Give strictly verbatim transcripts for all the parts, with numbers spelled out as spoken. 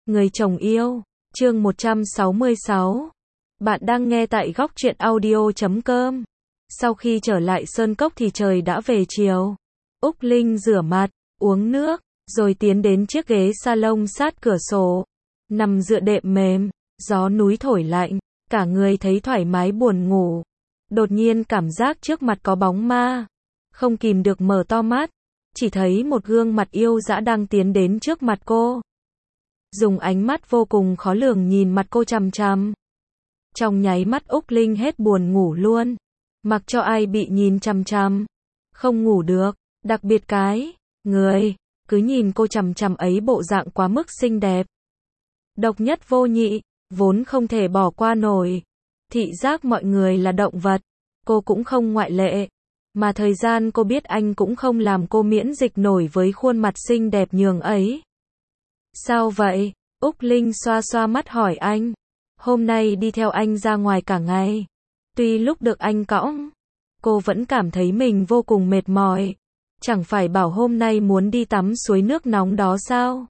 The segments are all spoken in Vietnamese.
Người chồng yêu, chương một trăm sáu mươi sáu. Bạn đang nghe tại góc truyện audio chấm com. Sau khi trở lại Sơn Cốc thì trời đã về chiều. Úc Linh rửa mặt, uống nước, rồi tiến đến chiếc ghế salon sát cửa sổ. Nằm dựa đệm mềm, gió núi thổi lạnh, cả người thấy thoải mái buồn ngủ. Đột nhiên cảm giác trước mặt có bóng ma. Không kìm được mở to mắt, chỉ thấy một gương mặt yêu dã đang tiến đến trước mặt cô. Dùng ánh mắt vô cùng khó lường nhìn mặt cô chằm chằm. Trong nháy mắt Úc Linh hết buồn ngủ luôn. Mặc cho ai bị nhìn chằm chằm, không ngủ được, đặc biệt cái người cứ nhìn cô chằm chằm ấy bộ dạng quá mức xinh đẹp. Độc nhất vô nhị, vốn không thể bỏ qua nổi. Thị giác mọi người là động vật, cô cũng không ngoại lệ. Mà thời gian cô biết anh cũng không làm cô miễn dịch nổi với khuôn mặt xinh đẹp nhường ấy. Sao vậy? Úc Linh xoa xoa mắt hỏi anh. Hôm nay đi theo anh ra ngoài cả ngày. Tuy lúc được anh cõng, cô vẫn cảm thấy mình vô cùng mệt mỏi. Chẳng phải bảo hôm nay muốn đi tắm suối nước nóng đó sao?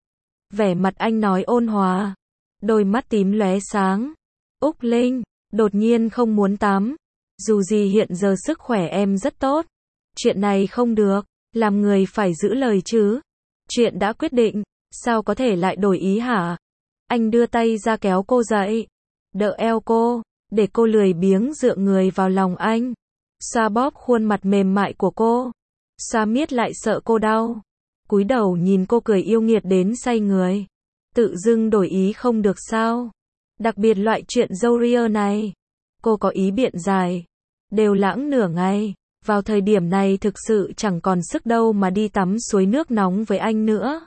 Vẻ mặt anh nói ôn hòa, đôi mắt tím lóe sáng. Úc Linh, đột nhiên không muốn tắm. Dù gì hiện giờ sức khỏe em rất tốt. Chuyện này không được, làm người phải giữ lời chứ. Chuyện đã quyết định, sao có thể lại đổi ý hả? Anh đưa tay ra kéo cô dậy, đỡ eo cô, để cô lười biếng dựa người vào lòng anh. Xoa bóp khuôn mặt mềm mại của cô. Xoa miết lại sợ cô đau. Cúi đầu nhìn cô cười yêu nghiệt đến say người. Tự dưng đổi ý không được sao? Đặc biệt loại chuyện dâu ria này. Cô có ý biện dài. Đều lãng nửa ngày. Vào thời điểm này thực sự chẳng còn sức đâu mà đi tắm suối nước nóng với anh nữa.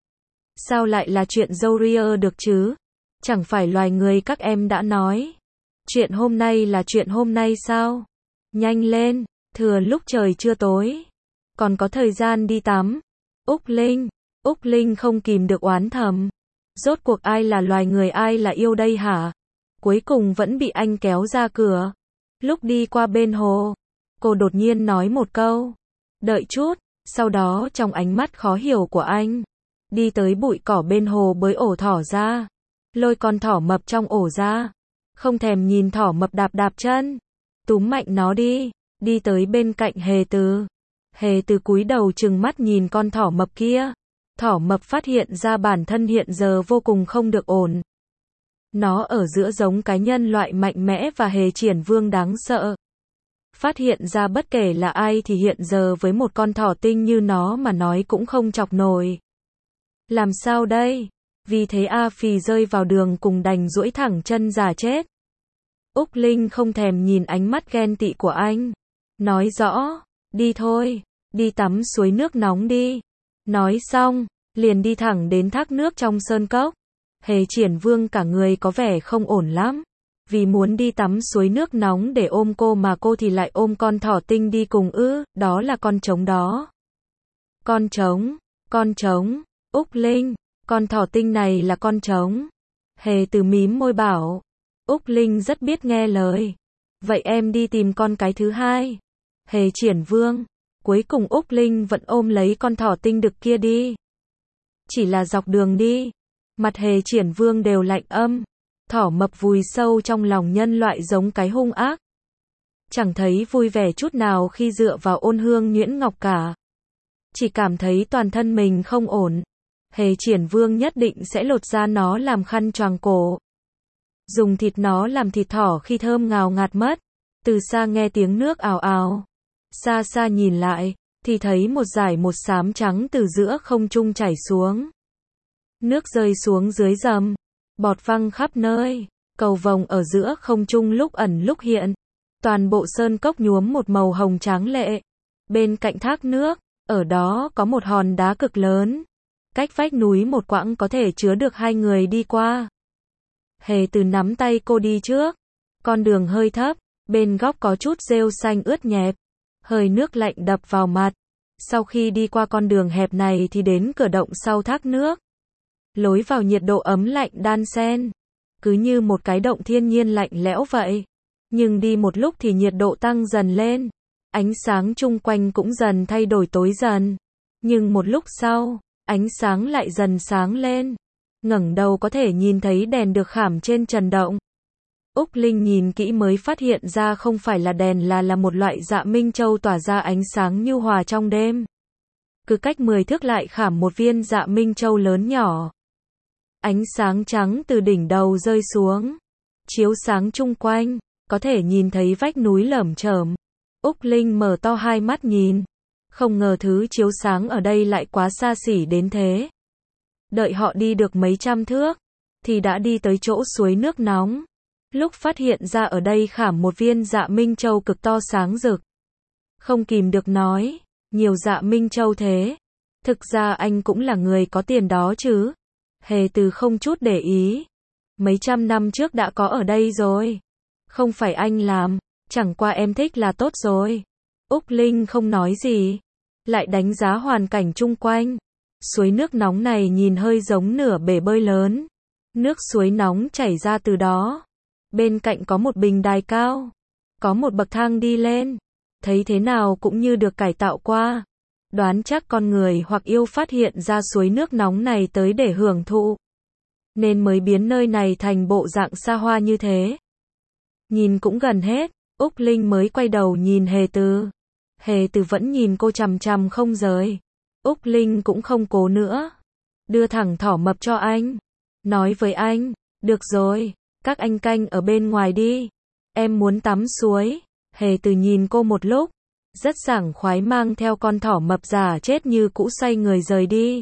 Sao lại là chuyện dâu ria được chứ? Chẳng phải loài người các em đã nói. Chuyện hôm nay là chuyện hôm nay sao? Nhanh lên, thừa lúc trời chưa tối. Còn có thời gian đi tắm. Úc Linh, Úc Linh không kìm được oán thầm. Rốt cuộc ai là loài người ai là yêu đây hả? Cuối cùng vẫn bị anh kéo ra cửa. Lúc đi qua bên hồ, cô đột nhiên nói một câu. Đợi chút, sau đó trong ánh mắt khó hiểu của anh. Đi tới bụi cỏ bên hồ bới ổ thỏ ra. Lôi con thỏ mập trong ổ ra. Không thèm nhìn thỏ mập đạp đạp chân. Túm mạnh nó đi. Đi tới bên cạnh Hề Từ. Hề Từ cúi đầu trừng mắt nhìn con thỏ mập kia. Thỏ mập phát hiện ra bản thân hiện giờ vô cùng không được ổn. Nó ở giữa giống cái nhân loại mạnh mẽ và Hề Triển Vương đáng sợ. Phát hiện ra bất kể là ai thì hiện giờ với một con thỏ tinh như nó mà nói cũng không chọc nổi. Làm sao đây? Vì thế A Phì rơi vào đường cùng đành duỗi thẳng chân giả chết. Úc Linh không thèm nhìn ánh mắt ghen tị của anh. Nói rõ, đi thôi, đi tắm suối nước nóng đi. Nói xong, liền đi thẳng đến thác nước trong sơn cốc. Hề Triển Vương cả người có vẻ không ổn lắm. Vì muốn đi tắm suối nước nóng để ôm cô mà cô thì lại ôm con thỏ tinh đi cùng ư, đó là con trống đó. Con trống, con trống. Úc Linh, con thỏ tinh này là con trống. Hề Từ mím môi bảo. Úc Linh rất biết nghe lời. Vậy em đi tìm con cái thứ hai. Hề Triển Vương. Cuối cùng Úc Linh vẫn ôm lấy con thỏ tinh đực kia đi. Chỉ là dọc đường đi. Mặt Hề Triển Vương đều lạnh âm. Thỏ mập vùi sâu trong lòng nhân loại giống cái hung ác. Chẳng thấy vui vẻ chút nào khi dựa vào ôn hương nhuyễn ngọc cả. Chỉ cảm thấy toàn thân mình không ổn. Hề Triển Vương nhất định sẽ lột ra nó làm khăn choàng cổ. Dùng thịt nó làm thịt thỏ khi thơm ngào ngạt mất. Từ xa nghe tiếng nước ào ào. Xa xa nhìn lại, thì thấy một dải một xám trắng từ giữa không trung chảy xuống. Nước rơi xuống dưới rầm. Bọt văng khắp nơi. Cầu vồng ở giữa không trung lúc ẩn lúc hiện. Toàn bộ sơn cốc nhuốm một màu hồng tráng lệ. Bên cạnh thác nước, ở đó có một hòn đá cực lớn. Cách vách núi một quãng có thể chứa được hai người đi qua. Hề Từ nắm tay cô đi trước. Con đường hơi thấp, bên góc có chút rêu xanh ướt nhẹp. Hơi nước lạnh đập vào mặt. Sau khi đi qua con đường hẹp này thì đến cửa động sau thác nước. Lối vào nhiệt độ ấm lạnh đan xen. Cứ như một cái động thiên nhiên lạnh lẽo vậy. Nhưng đi một lúc thì nhiệt độ tăng dần lên. Ánh sáng chung quanh cũng dần thay đổi tối dần. Nhưng một lúc sau, ánh sáng lại dần sáng lên. ngẩng đầu có thể nhìn thấy đèn được khảm trên trần động. Úc Linh nhìn kỹ mới phát hiện ra không phải là đèn là là một loại dạ minh châu tỏa ra ánh sáng nhu hòa trong đêm. Cứ cách mười thước lại khảm một viên dạ minh châu lớn nhỏ. Ánh sáng trắng từ đỉnh đầu rơi xuống, chiếu sáng chung quanh, có thể nhìn thấy vách núi lởm chởm. Úc Linh mở to hai mắt nhìn, không ngờ thứ chiếu sáng ở đây lại quá xa xỉ đến thế. Đợi họ đi được mấy trăm thước, thì đã đi tới chỗ suối nước nóng. Lúc phát hiện ra ở đây khảm một viên dạ minh châu cực to sáng rực. Không kìm được nói, nhiều dạ minh châu thế. Thực ra anh cũng là người có tiền đó chứ. Hề Từ không chút để ý. Mấy trăm năm trước đã có ở đây rồi. Không phải anh làm, chẳng qua em thích là tốt rồi. Úc Linh không nói gì, lại đánh giá hoàn cảnh chung quanh. Suối nước nóng này nhìn hơi giống nửa bể bơi lớn. Nước suối nóng chảy ra từ đó. Bên cạnh có một bình đài cao, có một bậc thang đi lên. Thấy thế nào cũng như được cải tạo qua. Đoán chắc con người hoặc yêu phát hiện ra suối nước nóng này tới để hưởng thụ, nên mới biến nơi này thành bộ dạng xa hoa như thế. Nhìn cũng gần hết, Úc Linh mới quay đầu nhìn Hề Từ. Hề Từ vẫn nhìn cô chằm chằm không rời. Úc Linh cũng không cố nữa, đưa thẳng thỏ mập cho anh. Nói với anh, được rồi, các anh canh ở bên ngoài đi. Em muốn tắm suối. Hề Từ nhìn cô một lúc, rất sảng khoái mang theo con thỏ mập già chết như cũ xoay người rời đi.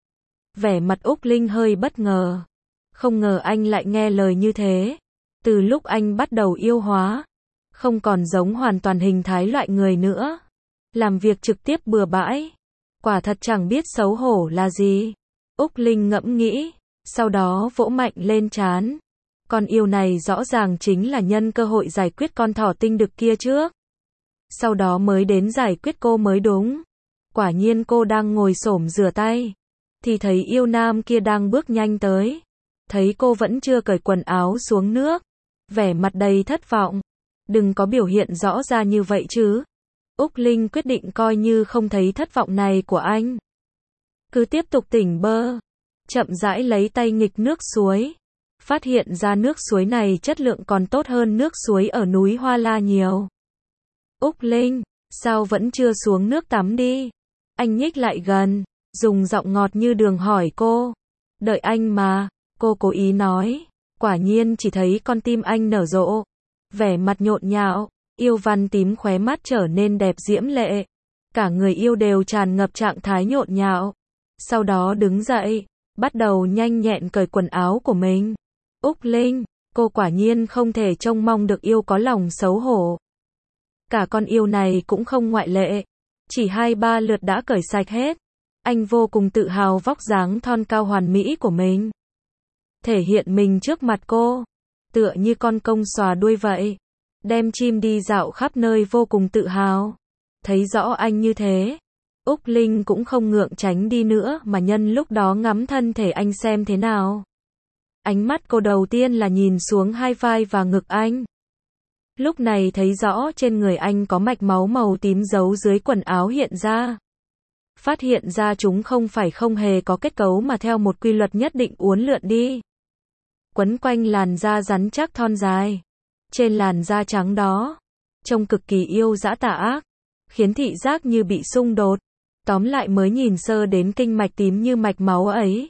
Vẻ mặt Úc Linh hơi bất ngờ. Không ngờ anh lại nghe lời như thế. Từ lúc anh bắt đầu yêu hóa, không còn giống hoàn toàn hình thái loại người nữa. Làm việc trực tiếp bừa bãi. Quả thật chẳng biết xấu hổ là gì. Úc Linh ngẫm nghĩ, sau đó vỗ mạnh lên trán. Con yêu này rõ ràng chính là nhân cơ hội giải quyết con thỏ tinh đực kia trước. Sau đó mới đến giải quyết cô mới đúng. Quả nhiên cô đang ngồi xổm rửa tay, thì thấy yêu nam kia đang bước nhanh tới. Thấy cô vẫn chưa cởi quần áo xuống nước, vẻ mặt đầy thất vọng. Đừng có biểu hiện rõ ra như vậy chứ. Úc Linh quyết định coi như không thấy thất vọng này của anh. Cứ tiếp tục tỉnh bơ, chậm rãi lấy tay nghịch nước suối. Phát hiện ra nước suối này chất lượng còn tốt hơn nước suối ở núi Hoa La nhiều. Úc Linh, sao vẫn chưa xuống nước tắm đi? Anh nhích lại gần, dùng giọng ngọt như đường hỏi cô. Đợi anh mà, cô cố ý nói. Quả nhiên chỉ thấy con tim anh nở rộ. Vẻ mặt nhộn nhạo, yêu văn tím khóe mắt trở nên đẹp diễm lệ. Cả người yêu đều tràn ngập trạng thái nhộn nhạo. Sau đó đứng dậy, bắt đầu nhanh nhẹn cởi quần áo của mình. Úc Linh, cô quả nhiên không thể trông mong được yêu có lòng xấu hổ. Cả con yêu này cũng không ngoại lệ. Chỉ hai ba lượt đã cởi sạch hết. Anh vô cùng tự hào vóc dáng thon cao hoàn mỹ của mình. Thể hiện mình trước mặt cô. Tựa như con công xòa đuôi vậy. Đem chim đi dạo khắp nơi vô cùng tự hào. Thấy rõ anh như thế, Úc Linh cũng không ngượng tránh đi nữa mà nhân lúc đó ngắm thân thể anh xem thế nào. Ánh mắt cô đầu tiên là nhìn xuống hai vai và ngực anh. Lúc này thấy rõ trên người anh có mạch máu màu tím giấu dưới quần áo hiện ra. Phát hiện ra chúng không phải không hề có kết cấu mà theo một quy luật nhất định uốn lượn đi. Quấn quanh làn da rắn chắc thon dài. Trên làn da trắng đó, trông cực kỳ yêu dã tà ác, khiến thị giác như bị xung đột. Tóm lại mới nhìn sơ đến kinh mạch tím như mạch máu ấy,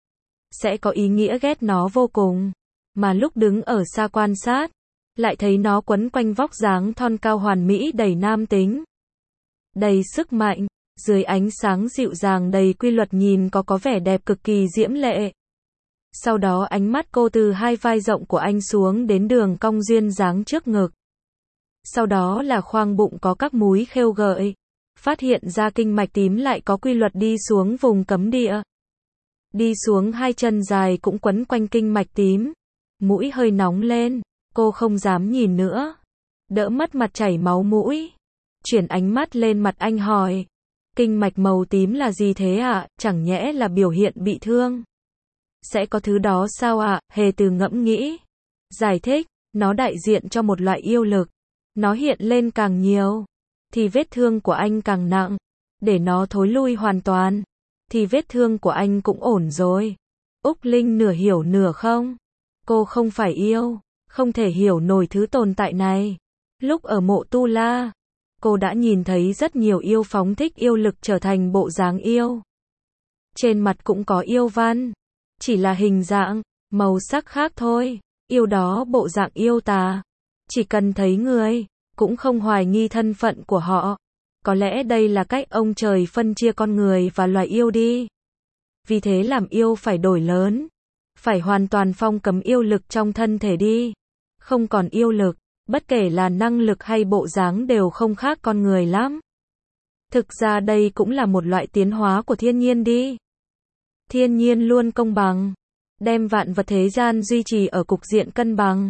sẽ có ý nghĩa ghét nó vô cùng. Mà lúc đứng ở xa quan sát, lại thấy nó quấn quanh vóc dáng thon cao hoàn mỹ đầy nam tính, đầy sức mạnh, dưới ánh sáng dịu dàng đầy quy luật nhìn có có vẻ đẹp cực kỳ diễm lệ. Sau đó ánh mắt cô từ hai vai rộng của anh xuống đến đường cong duyên dáng trước ngực. Sau đó là khoang bụng có các múi khêu gợi. Phát hiện ra kinh mạch tím lại có quy luật đi xuống vùng cấm địa. Đi xuống hai chân dài cũng quấn quanh kinh mạch tím. Mũi hơi nóng lên, cô không dám nhìn nữa. Đỡ mất mặt chảy máu mũi. Chuyển ánh mắt lên mặt anh hỏi. Kinh mạch màu tím là gì thế ạ? À? Chẳng nhẽ là biểu hiện bị thương? Sẽ có thứ đó sao ạ? À? Hề Từ ngẫm nghĩ. Giải thích, nó đại diện cho một loại yêu lực. Nó hiện lên càng nhiều, thì vết thương của anh càng nặng. Để nó thối lui hoàn toàn, thì vết thương của anh cũng ổn rồi. Úc Linh nửa hiểu nửa không. Cô không phải yêu, không thể hiểu nổi thứ tồn tại này. Lúc ở Mộ Tu La, cô đã nhìn thấy rất nhiều yêu phóng thích yêu lực trở thành bộ dáng yêu. Trên mặt cũng có yêu văn, chỉ là hình dạng, màu sắc khác thôi. Yêu đó bộ dạng yêu tà, chỉ cần thấy người, cũng không hoài nghi thân phận của họ. Có lẽ đây là cách ông trời phân chia con người và loài yêu đi. Vì thế làm yêu phải đổi lớn, phải hoàn toàn phong cấm yêu lực trong thân thể đi. Không còn yêu lực, bất kể là năng lực hay bộ dáng đều không khác con người lắm. Thực ra đây cũng là một loại tiến hóa của thiên nhiên đi. Thiên nhiên luôn công bằng, đem vạn vật thế gian duy trì ở cục diện cân bằng.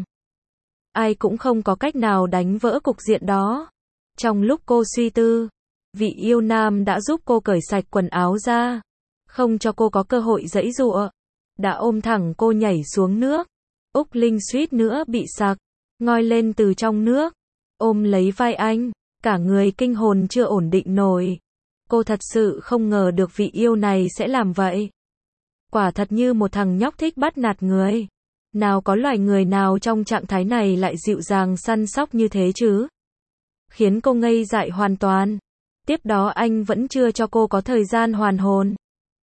Ai cũng không có cách nào đánh vỡ cục diện đó. Trong lúc cô suy tư, vị yêu nam đã giúp cô cởi sạch quần áo ra, không cho cô có cơ hội giãy giụa, đã ôm thẳng cô nhảy xuống nước. Úc Linh suýt nữa bị sặc, ngoi lên từ trong nước, ôm lấy vai anh, cả người kinh hồn chưa ổn định nổi. Cô thật sự không ngờ được vị yêu này sẽ làm vậy. Quả thật như một thằng nhóc thích bắt nạt người. Nào có loài người nào trong trạng thái này lại dịu dàng săn sóc như thế chứ? Khiến cô ngây dại hoàn toàn. Tiếp đó anh vẫn chưa cho cô có thời gian hoàn hồn.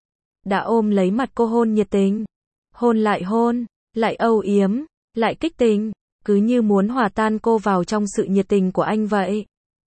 Đã ôm lấy mặt cô hôn nhiệt tình. Hôn lại hôn, lại âu yếm, lại kích tình, cứ như muốn hòa tan cô vào trong sự nhiệt tình của anh vậy.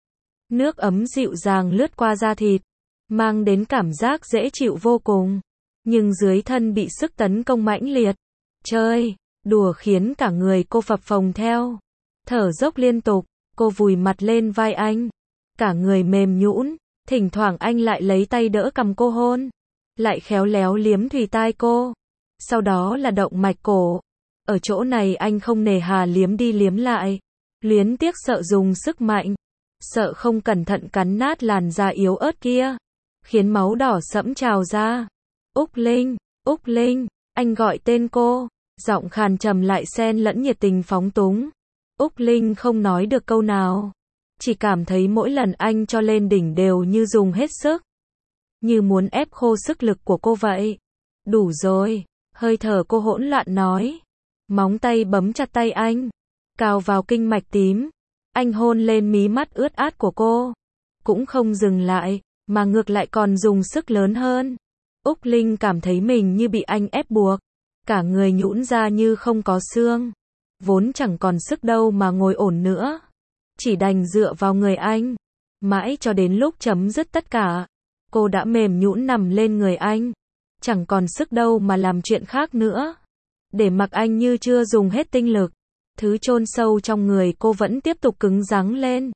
Nước ấm dịu dàng lướt qua da thịt, mang đến cảm giác dễ chịu vô cùng. Nhưng dưới thân bị sức tấn công mãnh liệt. Chơi, đùa khiến cả người cô phập phồng theo. Thở dốc liên tục, cô vùi mặt lên vai anh. Cả người mềm nhũn, thỉnh thoảng anh lại lấy tay đỡ cằm cô hôn. Lại khéo léo liếm thùy tai cô. Sau đó là động mạch cổ. Ở chỗ này anh không nề hà liếm đi liếm lại. Luyến tiếc sợ dùng sức mạnh. Sợ không cẩn thận cắn nát làn da yếu ớt kia. Khiến máu đỏ sẫm trào ra. Úc Linh, Úc Linh, anh gọi tên cô. Giọng khàn trầm lại xen lẫn nhiệt tình phóng túng. Úc Linh không nói được câu nào. Chỉ cảm thấy mỗi lần anh cho lên đỉnh đều như dùng hết sức. Như muốn ép khô sức lực của cô vậy. Đủ rồi, hơi thở cô hỗn loạn nói. Móng tay bấm chặt tay anh. Cào vào kinh mạch tím. Anh hôn lên mí mắt ướt át của cô. Cũng không dừng lại, mà ngược lại còn dùng sức lớn hơn. Úc Linh cảm thấy mình như bị anh ép buộc. Cả người nhũn ra như không có xương. Vốn chẳng còn sức đâu mà ngồi ổn nữa. Chỉ đành dựa vào người anh. Mãi cho đến lúc chấm dứt tất cả. Cô đã mềm nhũn nằm lên người anh. Chẳng còn sức đâu mà làm chuyện khác nữa. Để mặc anh như chưa dùng hết tinh lực. Thứ chôn sâu trong người cô vẫn tiếp tục cứng rắn lên.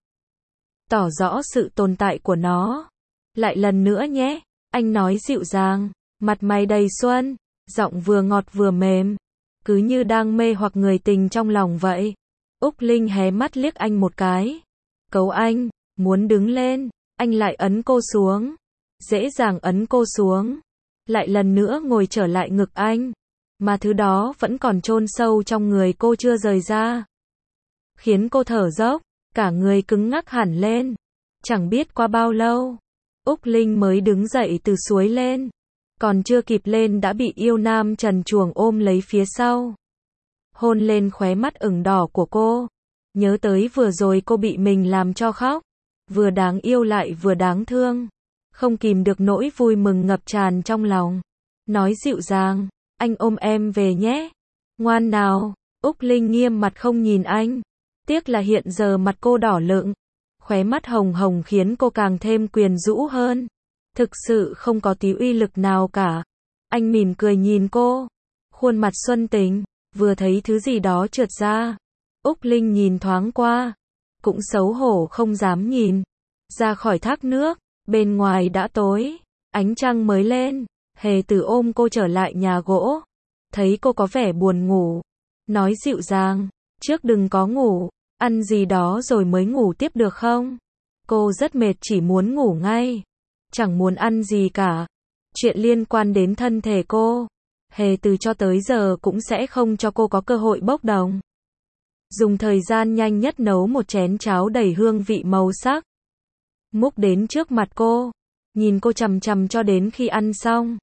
Tỏ rõ sự tồn tại của nó. Lại lần nữa nhé. Anh nói dịu dàng. Mặt mày đầy xuân. Giọng vừa ngọt vừa mềm. Cứ như đang mê hoặc người tình trong lòng vậy. Úc Linh hé mắt liếc anh một cái. Cấu anh, muốn đứng lên. Anh lại ấn cô xuống. Dễ dàng ấn cô xuống. Lại lần nữa ngồi trở lại ngực anh. Mà thứ đó vẫn còn chôn sâu trong người cô chưa rời ra. Khiến cô thở dốc. Cả người cứng ngắc hẳn lên. Chẳng biết qua bao lâu. Úc Linh mới đứng dậy từ suối lên. Còn chưa kịp lên đã bị yêu nam trần truồng ôm lấy phía sau. Hôn lên khóe mắt ửng đỏ của cô. Nhớ tới vừa rồi cô bị mình làm cho khóc. Vừa đáng yêu lại vừa đáng thương. Không kìm được nỗi vui mừng ngập tràn trong lòng. Nói dịu dàng, anh ôm em về nhé. Ngoan nào. Úc Linh nghiêm mặt không nhìn anh. Tiếc là hiện giờ mặt cô đỏ lựng. Khóe mắt hồng hồng khiến cô càng thêm quyến rũ hơn. Thực sự không có tí uy lực nào cả. Anh mỉm cười nhìn cô. Khuôn mặt xuân tình. Vừa thấy thứ gì đó trượt ra. Úc Linh nhìn thoáng qua. Cũng xấu hổ không dám nhìn. Ra khỏi thác nước. Bên ngoài đã tối. Ánh trăng mới lên. Hề Từ ôm cô trở lại nhà gỗ. Thấy cô có vẻ buồn ngủ. Nói dịu dàng. Trước đừng có ngủ. Ăn gì đó rồi mới ngủ tiếp được không? Cô rất mệt chỉ muốn ngủ ngay. Chẳng muốn ăn gì cả. Chuyện liên quan đến thân thể cô. Hề Từ cho tới giờ cũng sẽ không cho cô có cơ hội bốc đồng. Dùng thời gian nhanh nhất nấu một chén cháo đầy hương vị màu sắc. Múc đến trước mặt cô. Nhìn cô chằm chằm cho đến khi ăn xong.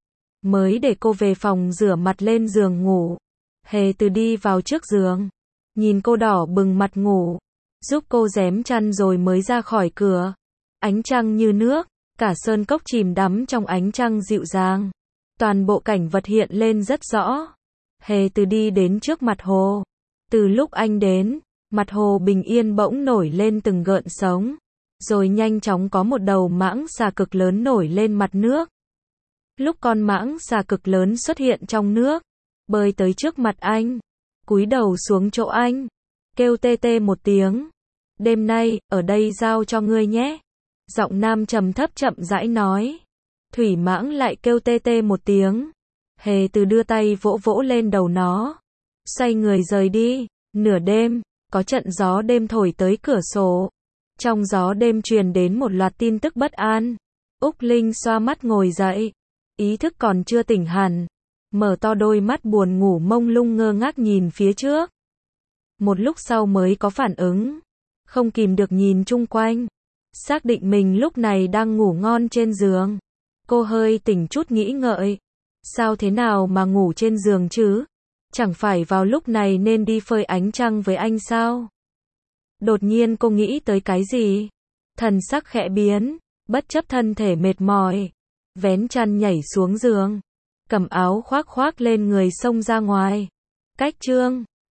mới để cô về phòng rửa mặt lên giường ngủ. Hề Từ đi vào trước giường, nhìn cô đỏ bừng mặt ngủ, giúp cô rém chăn rồi mới ra khỏi cửa. Ánh trăng như nước, cả sơn cốc chìm đắm trong ánh trăng dịu dàng. Toàn bộ cảnh vật hiện lên rất rõ. Hề Từ đi đến trước mặt hồ. Từ lúc anh đến, mặt hồ bình yên bỗng nổi lên từng gợn sóng, rồi nhanh chóng có một đầu mãng xà cực lớn nổi lên mặt nước. Lúc con mãng xà cực lớn xuất hiện trong nước, bơi tới trước mặt anh, cúi đầu xuống chỗ anh, kêu tê tê một tiếng. Đêm nay, ở đây giao cho ngươi nhé. Giọng nam trầm thấp chậm rãi nói. Thủy mãng lại kêu tê tê một tiếng. Hề Từ đưa tay vỗ vỗ lên đầu nó, xoay người rời đi. Nửa đêm, có trận gió đêm thổi tới cửa sổ. Trong gió đêm truyền đến một loạt tin tức bất an. Úc Linh xoa mắt ngồi dậy, ý thức còn chưa tỉnh hẳn, mở to đôi mắt buồn ngủ mông lung ngơ ngác nhìn phía trước. Một lúc sau mới có phản ứng, không kìm được nhìn chung quanh, xác định mình lúc này đang ngủ ngon trên giường. Cô hơi tỉnh chút nghĩ ngợi, sao thế nào mà ngủ trên giường chứ? Chẳng phải vào lúc này nên đi phơi ánh trăng với anh sao? Đột nhiên cô nghĩ tới cái gì? Thần sắc khẽ biến, bất chấp thân thể mệt mỏi, vén chăn nhảy xuống giường, cầm áo khoác khoác lên người xông ra ngoài. Cách chương